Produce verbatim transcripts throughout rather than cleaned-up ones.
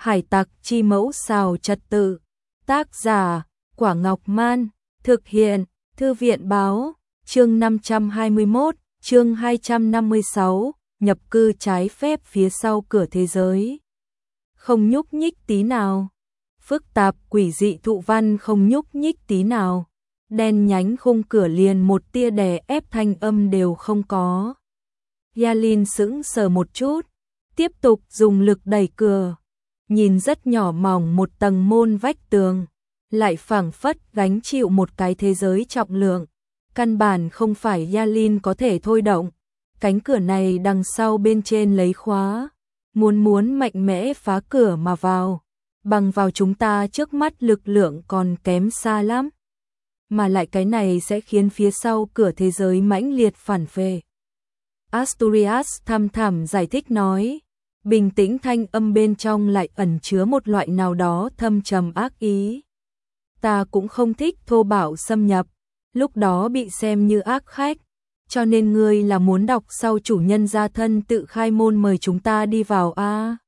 Hải tặc chi mẫu xào trật tự. Tác giả, Quả Ngọc Man. Thực hiện, Thư viện báo. Chương năm trăm hai mươi mốt, chương hai trăm năm mươi sáu, nhập cư trái phép phía sau cửa thế giới. Không nhúc nhích tí nào. Phức tạp quỷ dị thụ văn không nhúc nhích tí nào. Đen nhánh khung cửa liền một tia đè ép thanh âm đều không có. Yalin sững sờ một chút, tiếp tục dùng lực đẩy cửa. Nhìn rất nhỏ mỏng một tầng môn vách tường, lại phảng phất gánh chịu một cái thế giới trọng lượng. Căn bản không phải Yalin có thể thôi động. Cánh cửa này đằng sau bên trên lấy khóa. Muốn muốn mạnh mẽ phá cửa mà vào. Bằng vào chúng ta trước mắt lực lượng còn kém xa lắm. Mà lại cái này sẽ khiến phía sau cửa thế giới mãnh liệt phản phệ. Asturias thăm thẳm giải thích nói. Bình tĩnh thanh âm bên trong lại ẩn chứa một loại nào đó thâm trầm ác ý. Ta cũng không thích thô bạo xâm nhập, lúc đó bị xem như ác khách, cho nên ngươi là muốn đọc sau chủ nhân gia thân tự khai môn mời chúng ta đi vào a. À?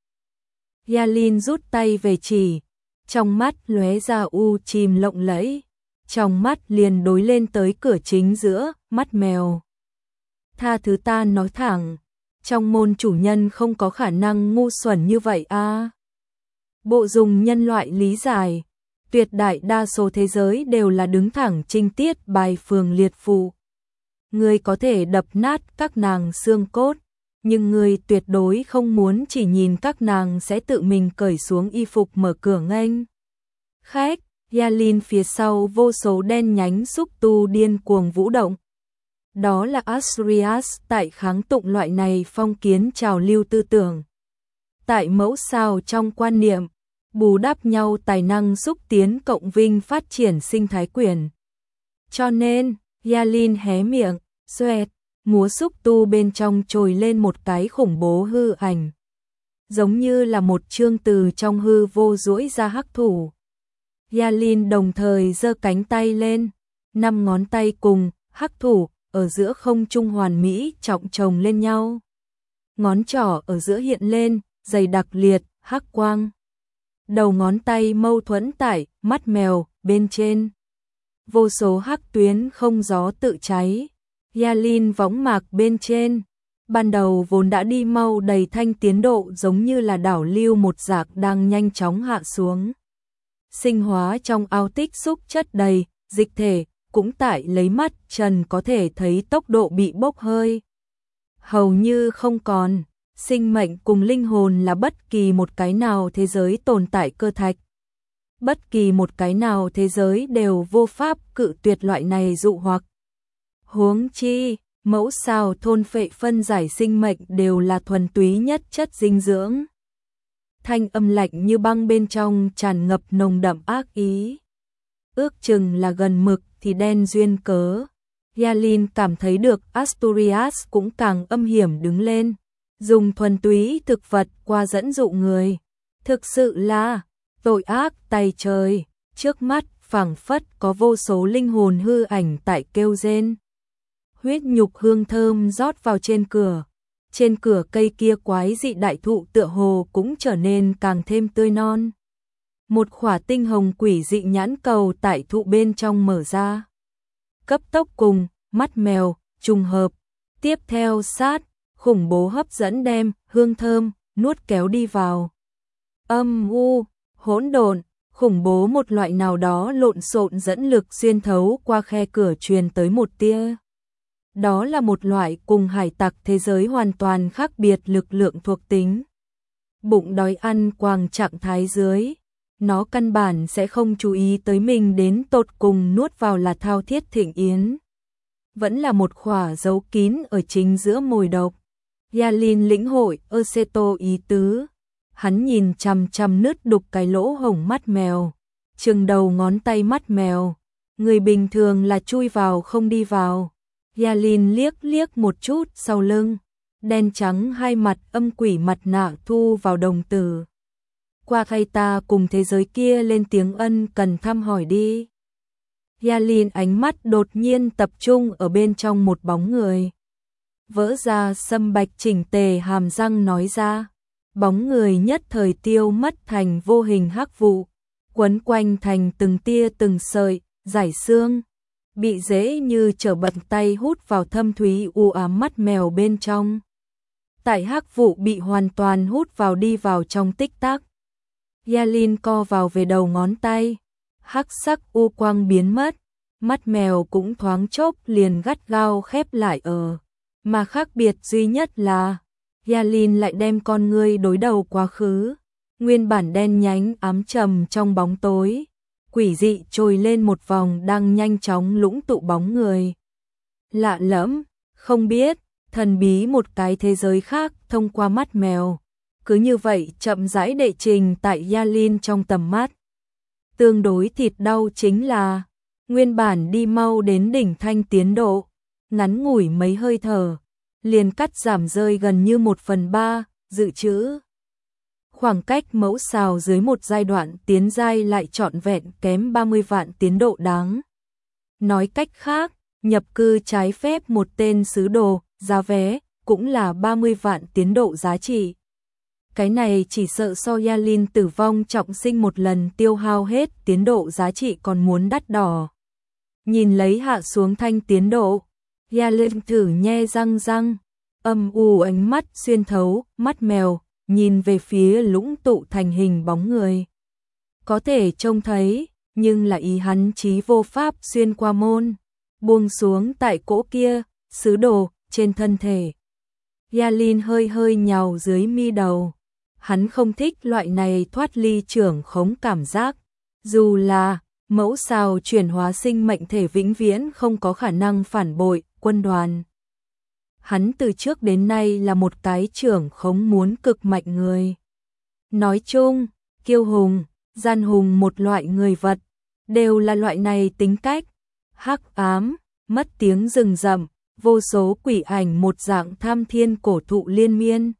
Yalin rút tay về chỉ, trong mắt lóe ra u chìm lộng lẫy, trong mắt liền đối lên tới cửa chính giữa, mắt mèo. Tha thứ ta nói thẳng, trong môn chủ nhân không có khả năng ngu xuẩn như vậy a. À? Bộ dùng nhân loại lý giải, tuyệt đại đa số thế giới đều là đứng thẳng trinh tiết bài phường liệt phụ. Ngươi có thể đập nát các nàng xương cốt, nhưng ngươi tuyệt đối không muốn chỉ nhìn các nàng sẽ tự mình cởi xuống y phục mở cửa nghênh khách. Yalin phía sau vô số đen nhánh xúc tu điên cuồng vũ động. Đó là Asturias tại kháng tụng loại này phong kiến trào lưu tư tưởng. Tại mẫu sao trong quan niệm, bù đắp nhau tài năng xúc tiến cộng vinh phát triển sinh thái quyền. Cho nên, Yalin hé miệng, xoẹt, múa xúc tu bên trong trồi lên một cái khủng bố hư ảnh. Giống như là một chương từ trong hư vô duỗi ra hắc thủ. Yalin đồng thời giơ cánh tay lên, năm ngón tay cùng, hắc thủ, ở giữa không trung hoàn mỹ trọng chồng lên nhau. Ngón trỏ ở giữa hiện lên, dày đặc liệt, hắc quang. Đầu ngón tay mâu thuẫn tại, mắt mèo, bên trên. Vô số hắc tuyến không gió tự cháy. Yalin võng mạc bên trên. Ban đầu vốn đã đi mau đầy thanh tiến độ giống như là đảo lưu một rạc đang nhanh chóng hạ xuống. Sinh hóa trong ao tích xúc chất đầy, dịch thể, cũng tại lấy mắt trần có thể thấy tốc độ bị bốc hơi. Hầu như không còn. Sinh mệnh cùng linh hồn là bất kỳ một cái nào thế giới tồn tại cơ thạch. Bất kỳ một cái nào thế giới đều vô pháp cự tuyệt loại này dụ hoặc. Huống chi, mẫu sao thôn phệ phân giải sinh mệnh đều là thuần túy nhất chất dinh dưỡng. Thanh âm lạnh như băng bên trong tràn ngập nồng đậm ác ý. Ước chừng là gần mực thì đen duyên cớ. Yalin cảm thấy được Asturias cũng càng âm hiểm đứng lên. Dùng thuần túy thực vật qua dẫn dụ người. Thực sự là tội ác tày trời. Trước mắt phảng phất có vô số linh hồn hư ảnh tại kêu rên. Huyết nhục hương thơm rót vào trên cửa. Trên cửa cây kia quái dị đại thụ tựa hồ cũng trở nên càng thêm tươi non. Một khỏa tinh hồng quỷ dị nhãn cầu tại thụ bên trong mở ra. Cấp tốc cùng, mắt mèo, trùng hợp. Tiếp theo sát, khủng bố hấp dẫn đem, hương thơm, nuốt kéo đi vào. Âm u, hỗn độn, khủng bố một loại nào đó lộn xộn dẫn lực xuyên thấu qua khe cửa truyền tới một tia. Đó là một loại cùng hải tặc thế giới hoàn toàn khác biệt lực lượng thuộc tính. Bụng đói ăn quàng trạng thái dưới. Nó căn bản sẽ không chú ý tới mình đến tột cùng nuốt vào là thao thiết thịnh yến. Vẫn là một khỏa giấu kín ở chính giữa mồi độc. Yalin lĩnh hội Aceto ý tứ. Hắn nhìn chằm chằm nứt đục cái lỗ hổng mắt mèo. Chừng đầu ngón tay mắt mèo. Người bình thường là chui vào không đi vào. Yalin liếc liếc một chút sau lưng. Đen trắng hai mặt âm quỷ mặt nạ thu vào đồng tử. Qua khay ta cùng thế giới kia lên tiếng ân cần thăm hỏi đi. Yalin ánh mắt đột nhiên tập trung ở bên trong một bóng người. Vỡ ra sâm bạch chỉnh tề hàm răng nói ra. bóng người nhất thời tiêu mất thành vô hình hắc vụ, quấn quanh thành từng tia từng sợi, giải xương, bị dễ như trở bật tay hút vào thâm thúy u ám mắt mèo bên trong. Tại hắc vụ bị hoàn toàn hút vào đi vào trong tích tắc. Yalin co vào về đầu ngón tay, hắc sắc u quang biến mất, mắt mèo cũng thoáng chốc liền gắt gao khép lại ở. Mà khác biệt duy nhất là, Yalin lại đem con ngươi đối đầu quá khứ, nguyên bản đen nhánh ám trầm trong bóng tối, quỷ dị trồi lên một vòng đang nhanh chóng lũng tụ bóng người. Lạ lẫm, không biết, thần bí một cái thế giới khác thông qua mắt mèo, cứ như vậy chậm rãi đệ trình tại Yalin trong tầm mắt. Tương đối thịt đau chính là, nguyên bản đi mau đến đỉnh thanh tiến độ, ngắn ngủi mấy hơi thở, liền cắt giảm rơi gần như một phần ba, dự trữ. Khoảng cách mẫu xào dưới một giai đoạn tiến giai lại trọn vẹn kém ba mươi vạn tiến độ đáng. Nói cách khác, nhập cư trái phép một tên sứ đồ, giá vé, cũng là ba mươi vạn tiến độ giá trị. Cái này chỉ sợ so Yalin tử vong trọng sinh một lần tiêu hao hết tiến độ giá trị còn muốn đắt đỏ. Nhìn lấy hạ xuống thanh tiến độ, Yalin thử nhe răng răng, âm u ánh mắt xuyên thấu, mắt mèo, nhìn về phía lũng tụ thành hình bóng người. Có thể trông thấy, nhưng là ý hắn chí vô pháp xuyên qua môn, buông xuống tại cỗ kia, sứ đồ, trên thân thể. Yalin hơi hơi nhào dưới mi đầu. Hắn không thích loại này thoát ly trưởng khống cảm giác. Dù là mẫu sao chuyển hóa sinh mệnh thể vĩnh viễn không có khả năng phản bội quân đoàn. Hắn từ trước đến nay là một cái trưởng khống muốn cực mạnh người. Nói chung, kiêu hùng, gian hùng một loại người vật, đều là loại này tính cách. Hắc ám, mất tiếng rừng rậm, vô số quỷ ảnh một dạng tham thiên cổ thụ liên miên.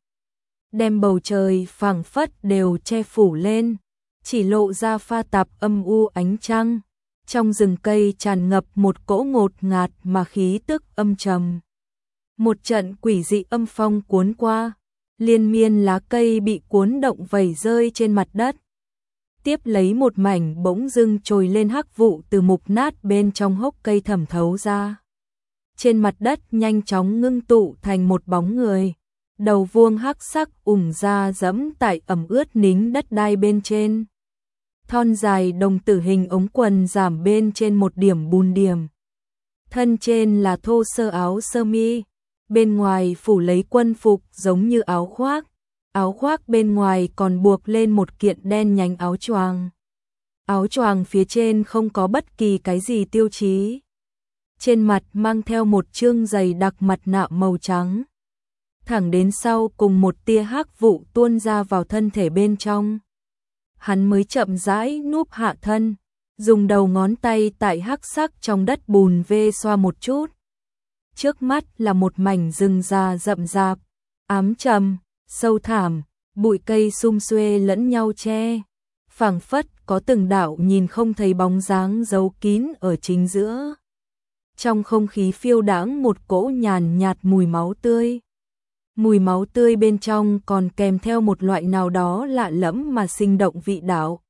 Đem bầu trời phảng phất đều che phủ lên, chỉ lộ ra pha tạp âm u ánh trăng. Trong rừng cây tràn ngập một cỗ ngột ngạt mà khí tức âm trầm. Một trận quỷ dị âm phong cuốn qua, liên miên lá cây bị cuốn động vẩy rơi trên mặt đất. Tiếp lấy một mảnh bỗng dưng trồi lên hắc vụ từ mục nát bên trong hốc cây thẩm thấu ra. Trên mặt đất nhanh chóng ngưng tụ thành một bóng người. Đầu vuông hắc sắc ủng ra dẫm tại ẩm ướt nính đất đai bên trên. Thon dài đồng tử hình ống quần giảm bên trên một điểm bùn điểm. Thân trên là thô sơ áo sơ mi, bên ngoài phủ lấy quân phục giống như áo khoác. Áo khoác bên ngoài còn buộc lên một kiện đen nhánh áo choàng. Áo choàng phía trên không có bất kỳ cái gì tiêu chí. Trên mặt mang theo một trương dày đặc mặt nạ màu trắng. Thẳng đến sau cùng một tia hắc vụ tuôn ra vào thân thể bên trong. Hắn mới chậm rãi núp hạ thân, dùng đầu ngón tay tại hắc sắc trong đất bùn vê xoa một chút. Trước mắt là một mảnh rừng già rậm rạp, ám trầm, sâu thẳm, bụi cây sum xuê lẫn nhau che. Phảng phất có từng đạo nhìn không thấy bóng dáng giấu kín ở chính giữa. Trong không khí phiêu đãng một cỗ nhàn nhạt mùi máu tươi. Mùi máu tươi bên trong còn kèm theo một loại nào đó lạ lẫm mà sinh động vị đạo.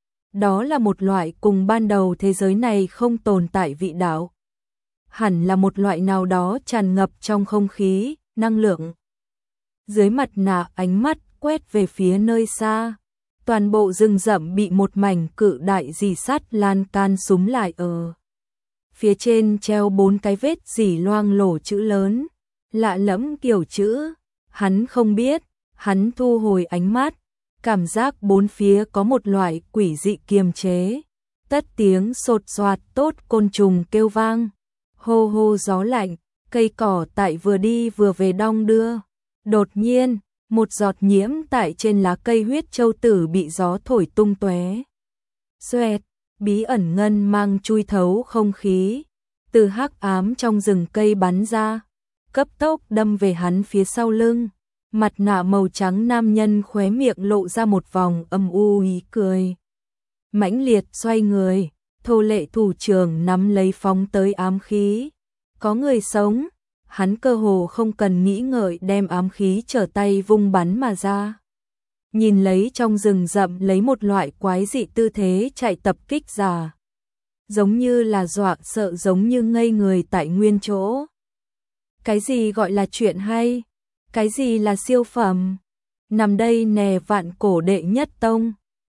Đó là một loại cùng ban đầu thế giới này không tồn tại vị đạo. Hẳn là một loại nào đó tràn ngập trong không khí, năng lượng. Dưới mặt nạ ánh mắt quét về phía nơi xa. Toàn bộ rừng rậm bị một mảnh cự đại rỉ sắt lan can súm lại ở. Phía trên treo bốn cái vết rỉ loang lổ chữ lớn. Lạ lẫm kiểu chữ. Hắn không biết, hắn thu hồi ánh mắt, cảm giác bốn phía có một loại quỷ dị kiềm chế. Tất tiếng sột soạt tốt côn trùng kêu vang, hô hô gió lạnh, cây cỏ tại vừa đi vừa về đong đưa. Đột nhiên, một giọt nhiễm tại trên lá cây huyết châu tử bị gió thổi tung tóe. Xoẹt, bí ẩn ngân mang chui thấu không khí, từ hắc ám trong rừng cây bắn ra. Cấp tốc đâm về hắn phía sau lưng, mặt nạ màu trắng nam nhân khóe miệng lộ ra một vòng âm u ý cười. Mãnh liệt xoay người, thô lệ thủ trưởng nắm lấy phóng tới ám khí. Có người sống, hắn cơ hồ không cần nghĩ ngợi đem ám khí trở tay vung bắn mà ra. nhìn lấy trong rừng rậm lấy một loại quái dị tư thế chạy tập kích già. Giống như là dọa sợ, giống như ngây người tại nguyên chỗ. Cái gì gọi là chuyện hay? Cái gì là siêu phẩm? Nằm đây nè, vạn cổ đệ nhất tông.